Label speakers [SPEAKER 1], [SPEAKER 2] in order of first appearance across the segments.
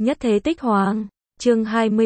[SPEAKER 1] Nhất thế tích hoàng, chương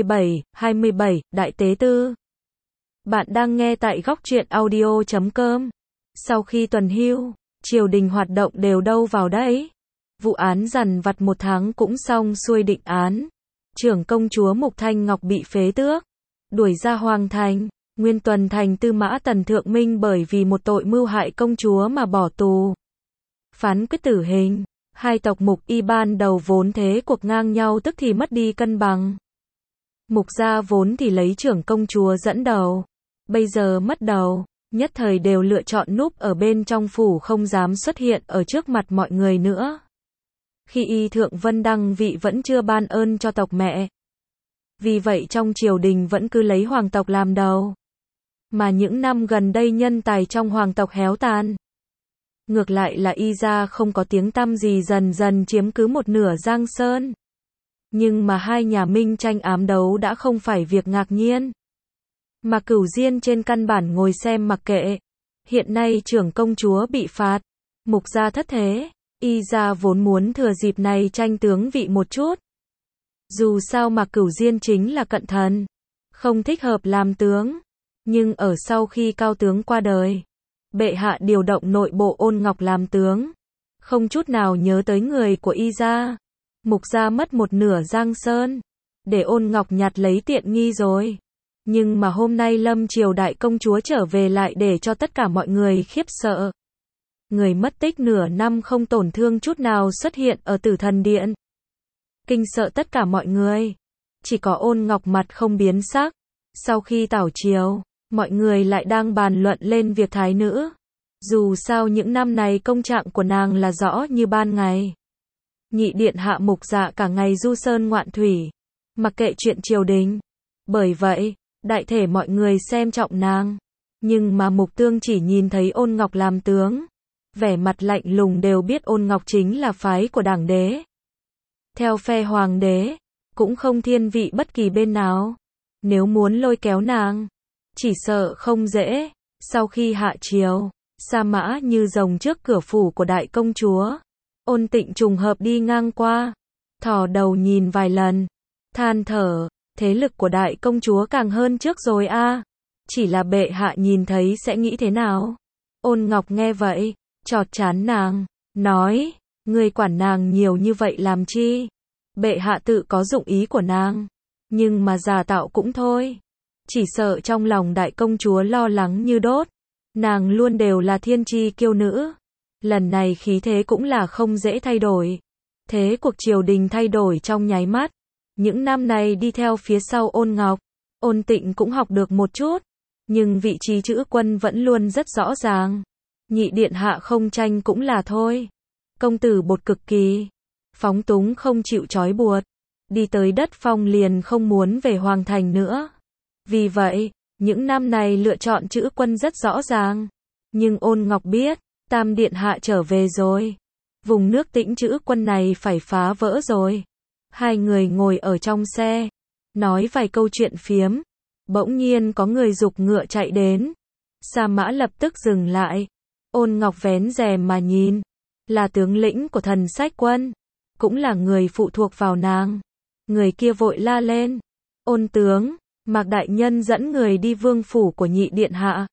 [SPEAKER 1] 27, Đại Tế Tư. Bạn đang nghe tại góc truyện audio.com. Sau khi tuần hưu, triều đình hoạt động đều đâu vào đấy. Vụ án dằn vặt 1 tháng cũng xong xuôi định án. Trưởng công chúa Mục Thanh Ngọc bị phế tước, đuổi ra hoàng thành. Nguyên tuần thành Tư Mã Tần Thượng Minh bởi vì một tội mưu hại công chúa mà bỏ tù. Phán quyết tử hình. Hai tộc Mục Y ban đầu vốn thế cuộc ngang nhau tức thì mất đi cân bằng. Mục gia vốn thì lấy trưởng công chúa dẫn đầu, bây giờ mất đầu, nhất thời đều lựa chọn núp ở bên trong phủ không dám xuất hiện ở trước mặt mọi người nữa. Khi Y Thượng Vân đăng vị vẫn chưa ban ơn cho tộc mẹ. Vì vậy trong triều đình vẫn cứ lấy hoàng tộc làm đầu. Mà những năm gần đây nhân tài trong hoàng tộc héo tàn. Ngược lại là Y gia không có tiếng tăm gì dần dần chiếm cứ một nửa Giang Sơn. Nhưng mà hai nhà minh tranh ám đấu đã không phải việc ngạc nhiên. Mà Cửu Diên trên căn bản ngồi xem mặc kệ. Hiện nay trưởng công chúa bị phạt, Mục gia thất thế, Y gia vốn muốn thừa dịp này tranh tướng vị một chút. Dù sao mà Cửu Diên chính là cận thần, không thích hợp làm tướng. Nhưng ở sau khi cao tướng qua đời, bệ hạ điều động nội bộ Ôn Ngọc làm tướng, không chút nào nhớ tới người của Y gia. Mục gia mất một nửa Giang Sơn, để Ôn Ngọc nhặt lấy tiện nghi rồi. Nhưng mà hôm nay Lâm Triều đại công chúa trở về lại để cho tất cả mọi người khiếp sợ. Người mất tích nửa năm không tổn thương chút nào xuất hiện ở Tử Thần Điện. Kinh sợ tất cả mọi người. Chỉ có Ôn Ngọc mặt không biến sắc. Sau khi tảo triều, mọi người lại đang bàn luận lên việc thái nữ. Dù sao những năm này công trạng của nàng là rõ như ban ngày. Nhị điện hạ Mục Dạ cả ngày du sơn ngoạn thủy, mặc kệ chuyện triều đình. Bởi vậy, đại thể mọi người xem trọng nàng. Nhưng mà Mục Tương chỉ nhìn thấy Ôn Ngọc làm tướng, vẻ mặt lạnh lùng đều biết Ôn Ngọc chính là phái của đảng đế. Theo phe hoàng đế, cũng không thiên vị bất kỳ bên nào. Nếu muốn lôi kéo nàng, chỉ sợ không dễ. Sau khi hạ triều, sa mã như rồng trước cửa phủ của đại công chúa. Ôn Tịnh trùng hợp đi ngang qua, thò đầu nhìn vài lần, than thở, thế lực của đại công chúa càng hơn trước rồi a. Chỉ là bệ hạ nhìn thấy sẽ nghĩ thế nào? Ôn Ngọc nghe vậy, chọt chán nàng, nói, ngươi quản nàng nhiều như vậy làm chi? Bệ hạ tự có dụng ý của nàng, nhưng mà giả tạo cũng thôi. Chỉ sợ trong lòng đại công chúa lo lắng như đốt. Nàng luôn đều là thiên chi kiêu nữ. Lần này khí thế cũng là không dễ thay đổi. Thế cuộc triều đình thay đổi trong nháy mắt. Những năm này đi theo phía sau Ôn Ngọc, Ôn Tịnh cũng học được một chút. Nhưng vị trí chữ quân vẫn luôn rất rõ ràng. Nhị điện hạ không tranh cũng là thôi. Công tử bột cực kỳ, phóng túng không chịu trói buộc. Đi tới đất phong liền không muốn về hoàng thành nữa. Vì vậy, những năm này lựa chọn chữ quân rất rõ ràng. Nhưng Ôn Ngọc biết, Tam điện hạ trở về rồi. Vùng nước Tĩnh chữ quân này phải phá vỡ rồi. Hai người ngồi ở trong xe, nói vài câu chuyện phiếm. Bỗng nhiên có người giục ngựa chạy đến. Sa mã lập tức dừng lại. Ôn Ngọc vén rèm mà nhìn. Là tướng lĩnh của Thần Sách Quân, cũng là người phụ thuộc vào nàng. Người kia vội la lên. Ôn tướng, Mạc đại nhân dẫn người đi vương phủ của nhị điện hạ.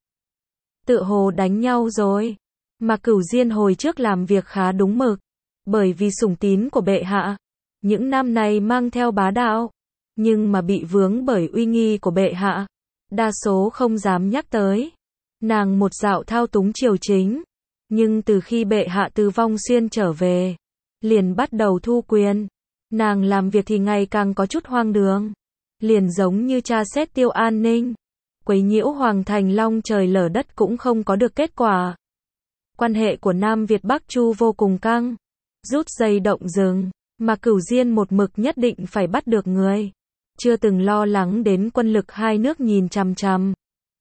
[SPEAKER 1] Tựa hồ đánh nhau rồi. Mà Cửu Diên hồi trước làm việc khá đúng mực. Bởi vì sủng tín của bệ hạ. Những năm này mang theo bá đạo. Nhưng mà bị vướng bởi uy nghi của bệ hạ. Đa số không dám nhắc tới. Nàng một dạo thao túng triều chính. Nhưng từ khi bệ hạ từ Vong Xuyên trở về, liền bắt đầu thu quyền. Nàng làm việc thì ngày càng có chút hoang đường. Liền giống như tra xét tiêu an ninh. Quấy nhiễu hoàng thành long trời lở đất cũng không có được kết quả. Quan hệ của Nam Việt Bắc Chu vô cùng căng. Rút dây động rừng, mà Cửu Diên một mực nhất định phải bắt được người. Chưa từng lo lắng đến quân lực hai nước nhìn chằm chằm.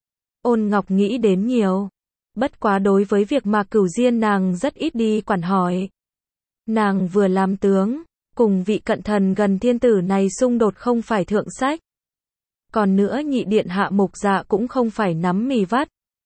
[SPEAKER 1] Ôn Ngọc nghĩ đến nhiều. Bất quá đối với việc mà Cửu Diên nàng rất ít đi quản hỏi. Nàng vừa làm tướng, cùng vị cận thần gần thiên tử này xung đột không phải thượng sách. Còn nữa nhị điện hạ Mục Dạ cũng không phải nắm mì vắt.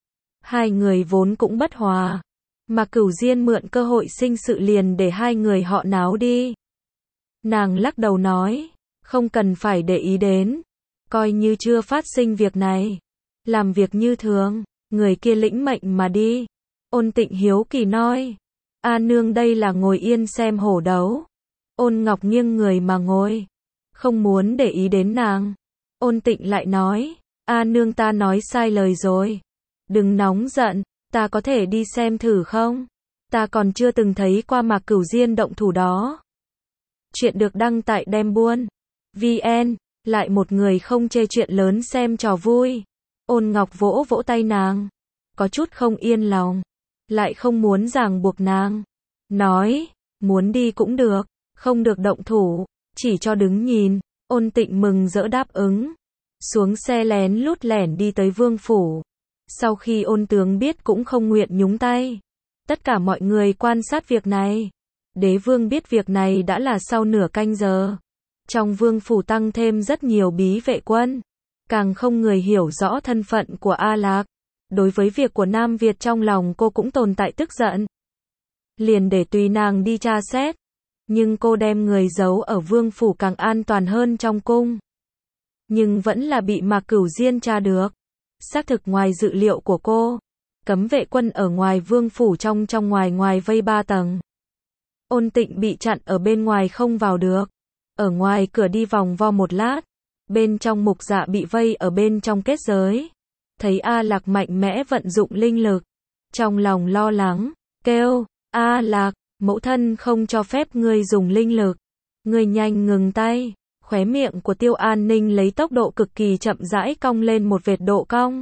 [SPEAKER 1] Hai người vốn cũng bất hòa. Mà Cửu Diên mượn cơ hội sinh sự liền để hai người họ náo đi. Nàng lắc đầu nói, không cần phải để ý đến, coi như chưa phát sinh việc này, làm việc như thường, người kia lĩnh mệnh mà đi. Ôn Tịnh hiếu kỳ nói, A nương đây là ngồi yên xem hổ đấu. Ôn Ngọc nghiêng người mà ngồi, không muốn để ý đến nàng. Ôn Tịnh lại nói, A nương ta nói sai lời rồi, đừng nóng giận, ta có thể đi xem thử không? Ta còn chưa từng thấy qua Mạc Cửu Diên động thủ đó. Chuyện được đăng tại Đem Buôn VN, lại một người không chê chuyện lớn xem trò vui. Ôn Ngọc vỗ vỗ tay nàng, có chút không yên lòng, lại không muốn ràng buộc nàng. Nói, muốn đi cũng được, không được động thủ, chỉ cho đứng nhìn. Ôn Tịnh mừng rỡ đáp ứng, xuống xe lén lút lẻn đi tới vương phủ. Sau khi ôn tướng biết cũng không nguyện nhúng tay. Tất cả mọi người quan sát việc này. Đế vương biết việc này đã là sau nửa canh giờ. Trong vương phủ tăng thêm rất nhiều bí vệ quân. Càng không người hiểu rõ thân phận của A Lạc. Đối với việc của Nam Việt trong lòng cô cũng tồn tại tức giận. Liền để tùy nàng đi tra xét. Nhưng cô đem người giấu ở vương phủ càng an toàn hơn trong cung. Nhưng vẫn là bị Mạc Cửu Diên tra được. Xác thực ngoài dự liệu của cô. Cấm vệ quân ở ngoài vương phủ trong ngoài ngoài vây 3 tầng. Ôn Tịnh bị chặn ở bên ngoài không vào được. Ở ngoài cửa đi vòng vo một lát. Bên trong Mục Dạ bị vây ở bên trong kết giới. Thấy A Lạc mạnh mẽ vận dụng linh lực. Trong lòng lo lắng, kêu, A Lạc, mẫu thân không cho phép ngươi dùng linh lực. Ngươi nhanh ngừng tay. Khóe miệng của Tiêu An Ninh lấy tốc độ cực kỳ chậm rãi cong lên một vệt độ cong.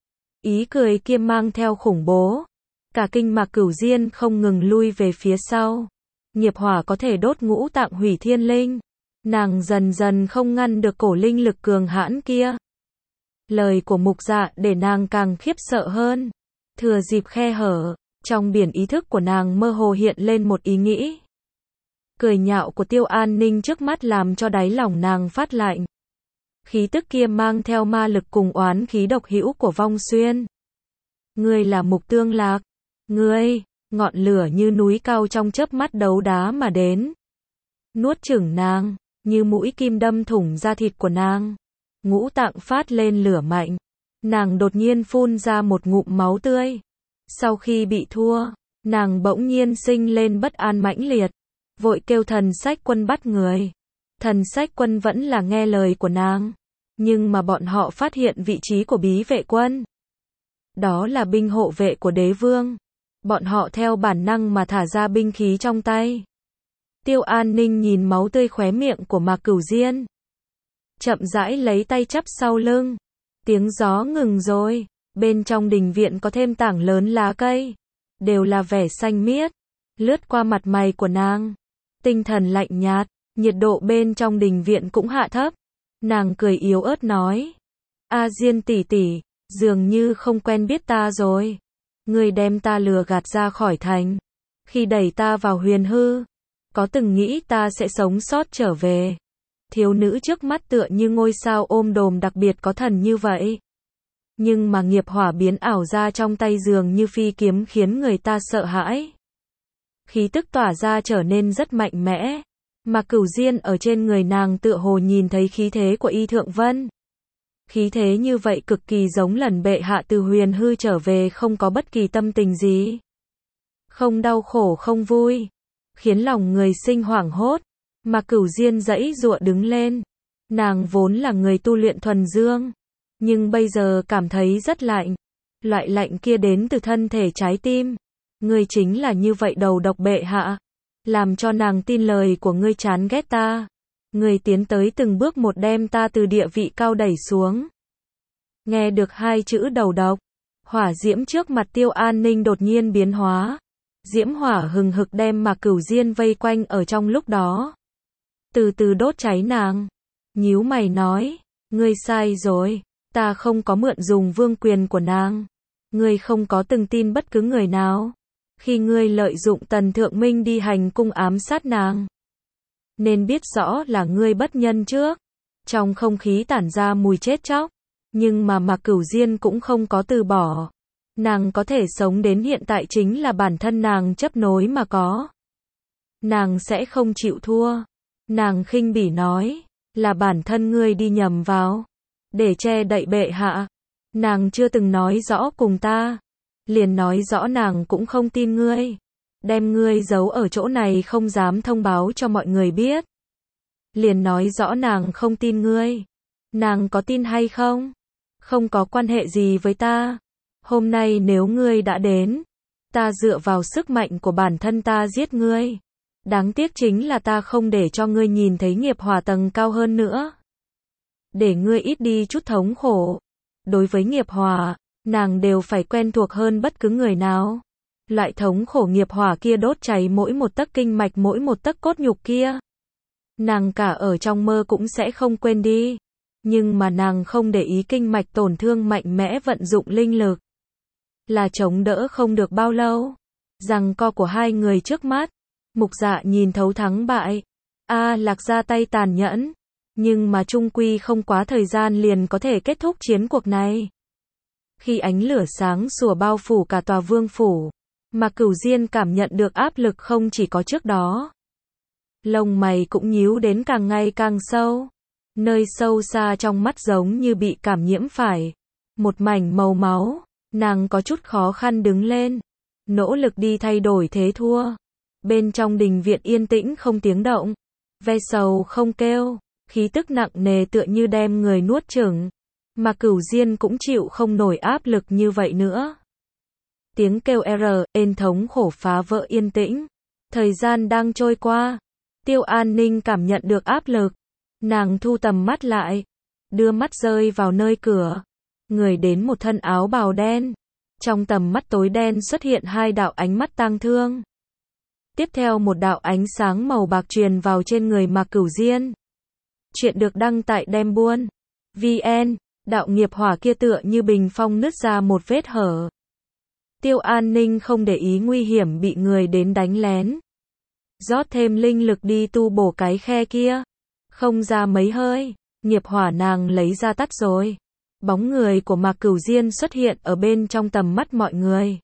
[SPEAKER 1] Ý cười kia mang theo khủng bố. Cả kinh Mạc Cửu Diên không ngừng lui về phía sau. Nghiệp hỏa có thể đốt ngũ tạng hủy thiên linh. Nàng dần dần không ngăn được cổ linh lực cường hãn kia. Lời của Mục Dạ để nàng càng khiếp sợ hơn. Thừa dịp khe hở, trong biển ý thức của nàng mơ hồ hiện lên một ý nghĩ. Cười nhạo của Tiêu An Ninh trước mắt làm cho đáy lòng nàng phát lạnh. Khí tức kia mang theo ma lực cùng oán khí độc hữu của Vong Xuyên. Ngươi là Mục Tương Lạc. Ngươi, ngọn lửa như núi cao trong chớp mắt đấu đá mà đến. Nuốt chửng nàng, như mũi kim đâm thủng da thịt của nàng. Ngũ tạng phát lên lửa mạnh. Nàng đột nhiên phun ra một ngụm máu tươi. Sau khi bị thua, nàng bỗng nhiên sinh lên bất an mãnh liệt. Vội kêu Thần Sách Quân bắt người. Thần Sách Quân vẫn là nghe lời của nàng. Nhưng mà bọn họ phát hiện vị trí của bí vệ quân. Đó là binh hộ vệ của đế vương. Bọn họ theo bản năng mà thả ra binh khí trong tay. Tiêu An Ninh nhìn máu tươi khóe miệng của Mạc Cửu Diên. Chậm rãi lấy tay chắp sau lưng. Tiếng gió ngừng rồi. Bên trong đình viện có thêm tảng lớn lá cây. Đều là vẻ xanh miết. Lướt qua mặt mày của nàng. Tinh thần lạnh nhạt. Nhiệt độ bên trong đình viện cũng hạ thấp. Nàng cười yếu ớt nói. A Diên tỷ tỷ, dường như không quen biết ta rồi. Ngươi đem ta lừa gạt ra khỏi thành. Khi đẩy ta vào huyền hư. Có từng nghĩ ta sẽ sống sót trở về. Thiếu nữ trước mắt tựa như ngôi sao ôm đồm đặc biệt có thần như vậy. Nhưng mà nghiệp hỏa biến ảo ra trong tay dường như phi kiếm khiến người ta sợ hãi. Khí tức tỏa ra trở nên rất mạnh mẽ. Mà Cửu Diên ở trên người nàng tựa hồ nhìn thấy khí thế của Y Thượng Vân. Khí thế như vậy cực kỳ giống lần bệ hạ từ huyền hư trở về không có bất kỳ tâm tình gì. Không đau khổ không vui. Khiến lòng người sinh hoảng hốt. Mà Cửu Diên giãy giụa đứng lên. Nàng vốn là người tu luyện thuần dương. Nhưng bây giờ cảm thấy rất lạnh. Loại lạnh kia đến từ thân thể trái tim. Ngươi chính là như vậy đầu độc bệ hạ. Làm cho nàng tin lời của ngươi chán ghét ta. Ngươi tiến tới từng bước một đem ta từ địa vị cao đẩy xuống. Nghe được hai chữ đầu độc. Hỏa diễm trước mặt Tiêu An Ninh đột nhiên biến hóa. Diễm hỏa hừng hực đem Mạc Cửu Diên vây quanh ở trong lúc đó. Từ từ đốt cháy nàng. Nhíu mày nói. Ngươi sai rồi. Ta không có mượn dùng vương quyền của nàng. Ngươi không có từng tin bất cứ người nào. Khi ngươi lợi dụng Tần Thượng Minh đi hành cung ám sát nàng. Nên biết rõ là ngươi bất nhân trước. Trong không khí tản ra mùi chết chóc. Nhưng mà Mạc Cửu Diên cũng không có từ bỏ. Nàng có thể sống đến hiện tại chính là bản thân nàng chấp nối mà có. Nàng sẽ không chịu thua. Nàng khinh bỉ nói, là bản thân ngươi đi nhầm vào, để che đậy bệ hạ. Nàng chưa từng nói rõ cùng ta, liền nói rõ nàng cũng không tin ngươi, đem ngươi giấu ở chỗ này không dám thông báo cho mọi người biết. Liền nói rõ nàng không tin ngươi. Nàng có tin hay không? Không có quan hệ gì với ta. Hôm nay nếu ngươi đã đến, ta dựa vào sức mạnh của bản thân ta giết ngươi. Đáng tiếc chính là ta không để cho ngươi nhìn thấy nghiệp hỏa tầng cao hơn nữa. Để ngươi ít đi chút thống khổ. Đối với nghiệp hỏa, nàng đều phải quen thuộc hơn bất cứ người nào. Loại thống khổ nghiệp hỏa kia đốt cháy mỗi một tấc kinh mạch, mỗi một tấc cốt nhục kia. Nàng cả ở trong mơ cũng sẽ không quên đi. Nhưng mà nàng không để ý kinh mạch tổn thương, mạnh mẽ vận dụng linh lực. Là chống đỡ không được bao lâu. Giằng co của hai người trước mắt. Mục Dạ nhìn thấu thắng bại. Lạc ra tay tàn nhẫn. Nhưng mà chung quy không quá thời gian liền có thể kết thúc chiến cuộc này. Khi ánh lửa sáng sủa bao phủ cả tòa vương phủ, Mạc Cửu Diên cảm nhận được áp lực không chỉ có trước đó. Lông mày cũng nhíu đến càng ngày càng sâu. Nơi sâu xa trong mắt giống như bị cảm nhiễm phải. Một mảnh màu máu. Nàng có chút khó khăn đứng lên. Nỗ lực đi thay đổi thế thua. Bên trong đình viện yên tĩnh không tiếng động. Ve sầu không kêu. Khí tức nặng nề tựa như đem người nuốt chửng. Mà Cửu Diên cũng chịu không nổi áp lực như vậy nữa. Tiếng kêu ên thống khổ phá vỡ yên tĩnh. Thời gian đang trôi qua. Tiêu An Ninh cảm nhận được áp lực. Nàng thu tầm mắt lại. Đưa mắt rơi vào nơi cửa. Người đến một thân áo bào đen. Trong tầm mắt tối đen xuất hiện hai đạo ánh mắt tang thương. Tiếp theo một đạo ánh sáng màu bạc truyền vào trên người Mạc Cửu Diên. Chuyện được đăng tại Đem Buôn VN. Đạo nghiệp hỏa kia tựa như bình phong nứt ra một vết hở. Tiêu An Ninh không để ý nguy hiểm bị người đến đánh lén. Rót thêm linh lực đi tu bổ cái khe kia. Không ra mấy hơi, nghiệp hỏa nàng lấy ra tắt rồi. Bóng người của Mạc Cửu Diên xuất hiện ở bên trong tầm mắt mọi người.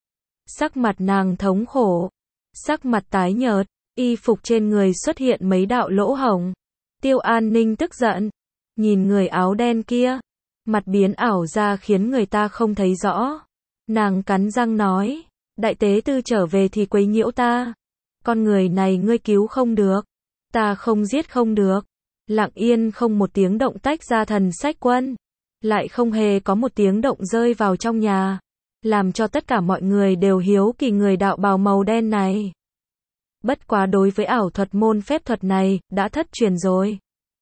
[SPEAKER 1] Sắc mặt nàng thống khổ. Sắc mặt tái nhợt, y phục trên người xuất hiện mấy đạo lỗ hổng. Tiêu An Ninh tức giận. Nhìn người áo đen kia. Mặt biến ảo ra khiến người ta không thấy rõ. Nàng cắn răng nói. Đại tế tư trở về thì quấy nhiễu ta. Con người này ngươi cứu không được. Ta không giết không được. Lặng yên không một tiếng động tách ra thần sách quân. Lại không hề có một tiếng động rơi vào trong nhà. Làm cho tất cả mọi người đều hiếu kỳ người đạo bào màu đen này. Bất quá đối với ảo thuật môn phép thuật này, đã thất truyền rồi.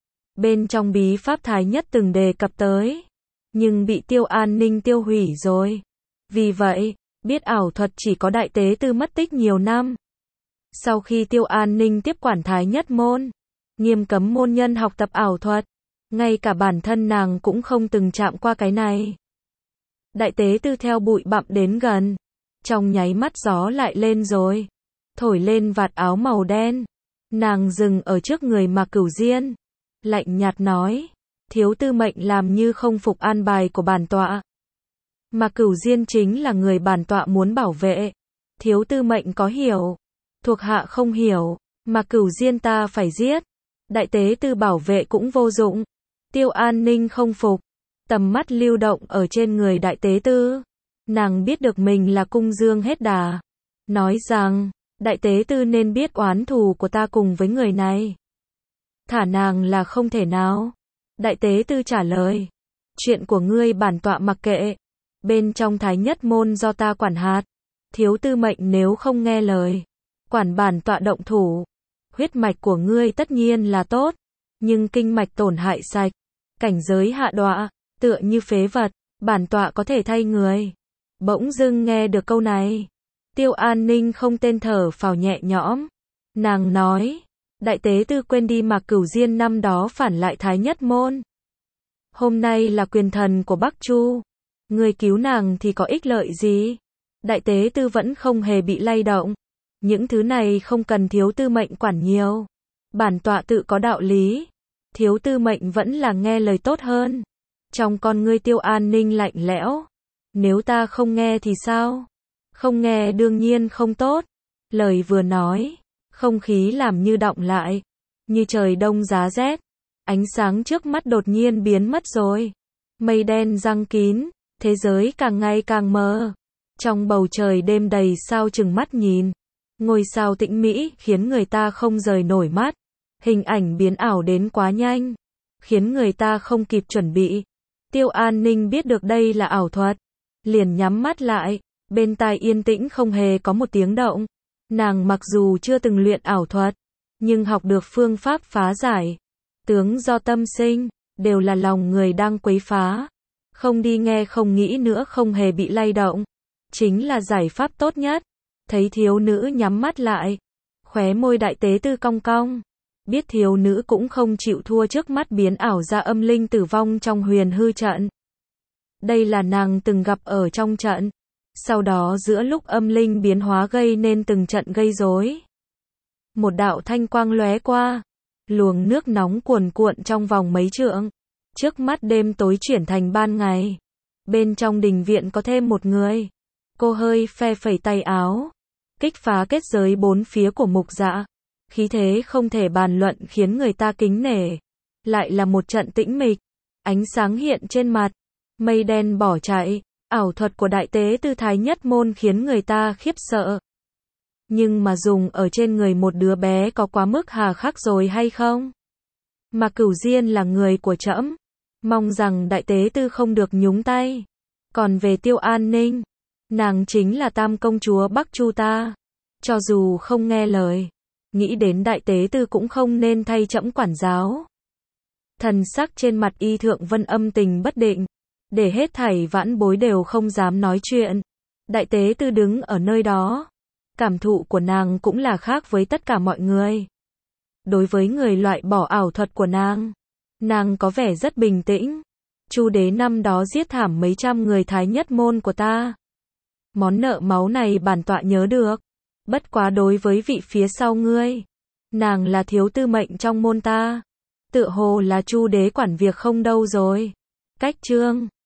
[SPEAKER 1] Bên trong bí pháp Thái Nhất từng đề cập tới. Nhưng bị Tiêu An Ninh tiêu hủy rồi. Vì vậy, biết ảo thuật chỉ có đại tế tư mất tích nhiều năm. Sau khi Tiêu An Ninh tiếp quản Thái Nhất môn, nghiêm cấm môn nhân học tập ảo thuật. Ngay cả bản thân nàng cũng không từng chạm qua cái này. Đại tế tư theo bụi bặm đến gần. Trong nháy mắt gió lại lên rồi. Thổi lên vạt áo màu đen. Nàng dừng ở trước người Mạc Cửu Diên. Lạnh nhạt nói. Thiếu tư mệnh làm như không phục an bài của bản tọa. Mạc Cửu Diên chính là người bản tọa muốn bảo vệ. Thiếu tư mệnh có hiểu. Thuộc hạ không hiểu. Mạc Cửu Diên ta phải giết. Đại tế tư bảo vệ cũng vô dụng. Tiêu An Ninh không phục. Tầm mắt lưu động ở trên người đại tế tư. Nàng biết được mình là cung dương hết đà. Nói rằng, đại tế tư nên biết oán thù của ta cùng với người này. Thả nàng là không thể nào. Đại tế tư trả lời. Chuyện của ngươi bản tọa mặc kệ. Bên trong Thái Nhất môn do ta quản hạt. Thiếu tư mệnh nếu không nghe lời. Quản bản tọa động thủ. Huyết mạch của ngươi tất nhiên là tốt. Nhưng kinh mạch tổn hại sạch. Cảnh giới hạ đọa. Tựa như phế vật. Bản tọa có thể thay người. Bỗng dưng nghe được câu này. Tiêu An Ninh không tên thở phào nhẹ nhõm. Nàng nói. Đại tế tư quên đi Mạc Cửu Diên năm đó phản lại Thái Nhất môn. Hôm nay là quyền thần của Bắc Chu. Người cứu nàng thì có ích lợi gì? Đại tế tư vẫn không hề bị lay động. Những thứ này không cần thiếu tư mệnh quản nhiều. Bản tọa tự có đạo lý. Thiếu tư mệnh vẫn là nghe lời tốt hơn. Trong con ngươi Tiêu An Ninh lạnh lẽo. Nếu ta không nghe thì sao? Không nghe đương nhiên không tốt. Lời vừa nói. Không khí làm như đọng lại. như trời đông giá rét. Ánh sáng trước mắt đột nhiên biến mất rồi. Mây đen giăng kín, thế giới càng ngày càng mờ. Trong bầu trời đêm đầy sao chừng mắt nhìn. Ngôi sao tĩnh mỹ khiến người ta không rời nổi mắt. Hình ảnh biến ảo đến quá nhanh, khiến người ta không kịp chuẩn bị. Tiêu An Ninh biết được đây là ảo thuật, liền nhắm mắt lại, bên tai yên tĩnh không hề có một tiếng động. Nàng mặc dù chưa từng luyện ảo thuật, nhưng học được phương pháp phá giải. Tướng do tâm sinh, đều là lòng người đang quấy phá. Không đi nghe không nghĩ nữa không hề bị lay động. Chính là giải pháp tốt nhất. Thấy thiếu nữ nhắm mắt lại, khóe môi đại tế tư cong cong. Biết thiếu nữ cũng không chịu thua trước mắt biến ảo ra âm linh tử vong trong huyền hư trận. Đây là nàng từng gặp ở trong trận. Sau đó giữa lúc âm linh biến hóa gây nên từng trận gây rối. Một đạo thanh quang lóe qua. Luồng nước nóng cuồn cuộn trong vòng mấy trượng. Trước mắt đêm tối chuyển thành ban ngày. Bên trong đình viện có thêm một người. Cô hơi phe phẩy tay áo. Kích phá kết giới bốn phía của Mục Dạ. Khí thế không thể bàn luận khiến người ta kính nể. Lại là một trận tĩnh mịch. Ánh sáng hiện trên mặt. Mây đen bỏ chạy. Ảo thuật của đại tế tư Thái Nhất Môn khiến người ta khiếp sợ. Nhưng mà dùng ở trên người một đứa bé có quá mức hà khắc rồi hay không? Mà Cửu Diên là người của trẫm, mong rằng đại tế tư không được nhúng tay. Còn về Tiêu An Ninh, nàng chính là tam công chúa Bắc Chu ta. Cho dù không nghe lời, nghĩ đến đại tế tư cũng không nên thay trẫm quản giáo. Thần sắc trên mặt Y Thượng Vân âm tình bất định, để hết thảy vãn bối đều không dám nói chuyện. Đại tế tư đứng ở nơi đó, cảm thụ của nàng cũng là khác với tất cả mọi người. Đối với người loại bỏ ảo thuật của nàng có vẻ rất bình tĩnh. Chu đế năm đó giết thảm mấy trăm người Thái Nhất Môn của ta. Món nợ máu này bản tọa nhớ được. Bất quá đối với vị phía sau ngươi, nàng là thiếu tư mệnh trong môn ta. Tựa hồ là Chu đế quản việc không đâu rồi. Cách chương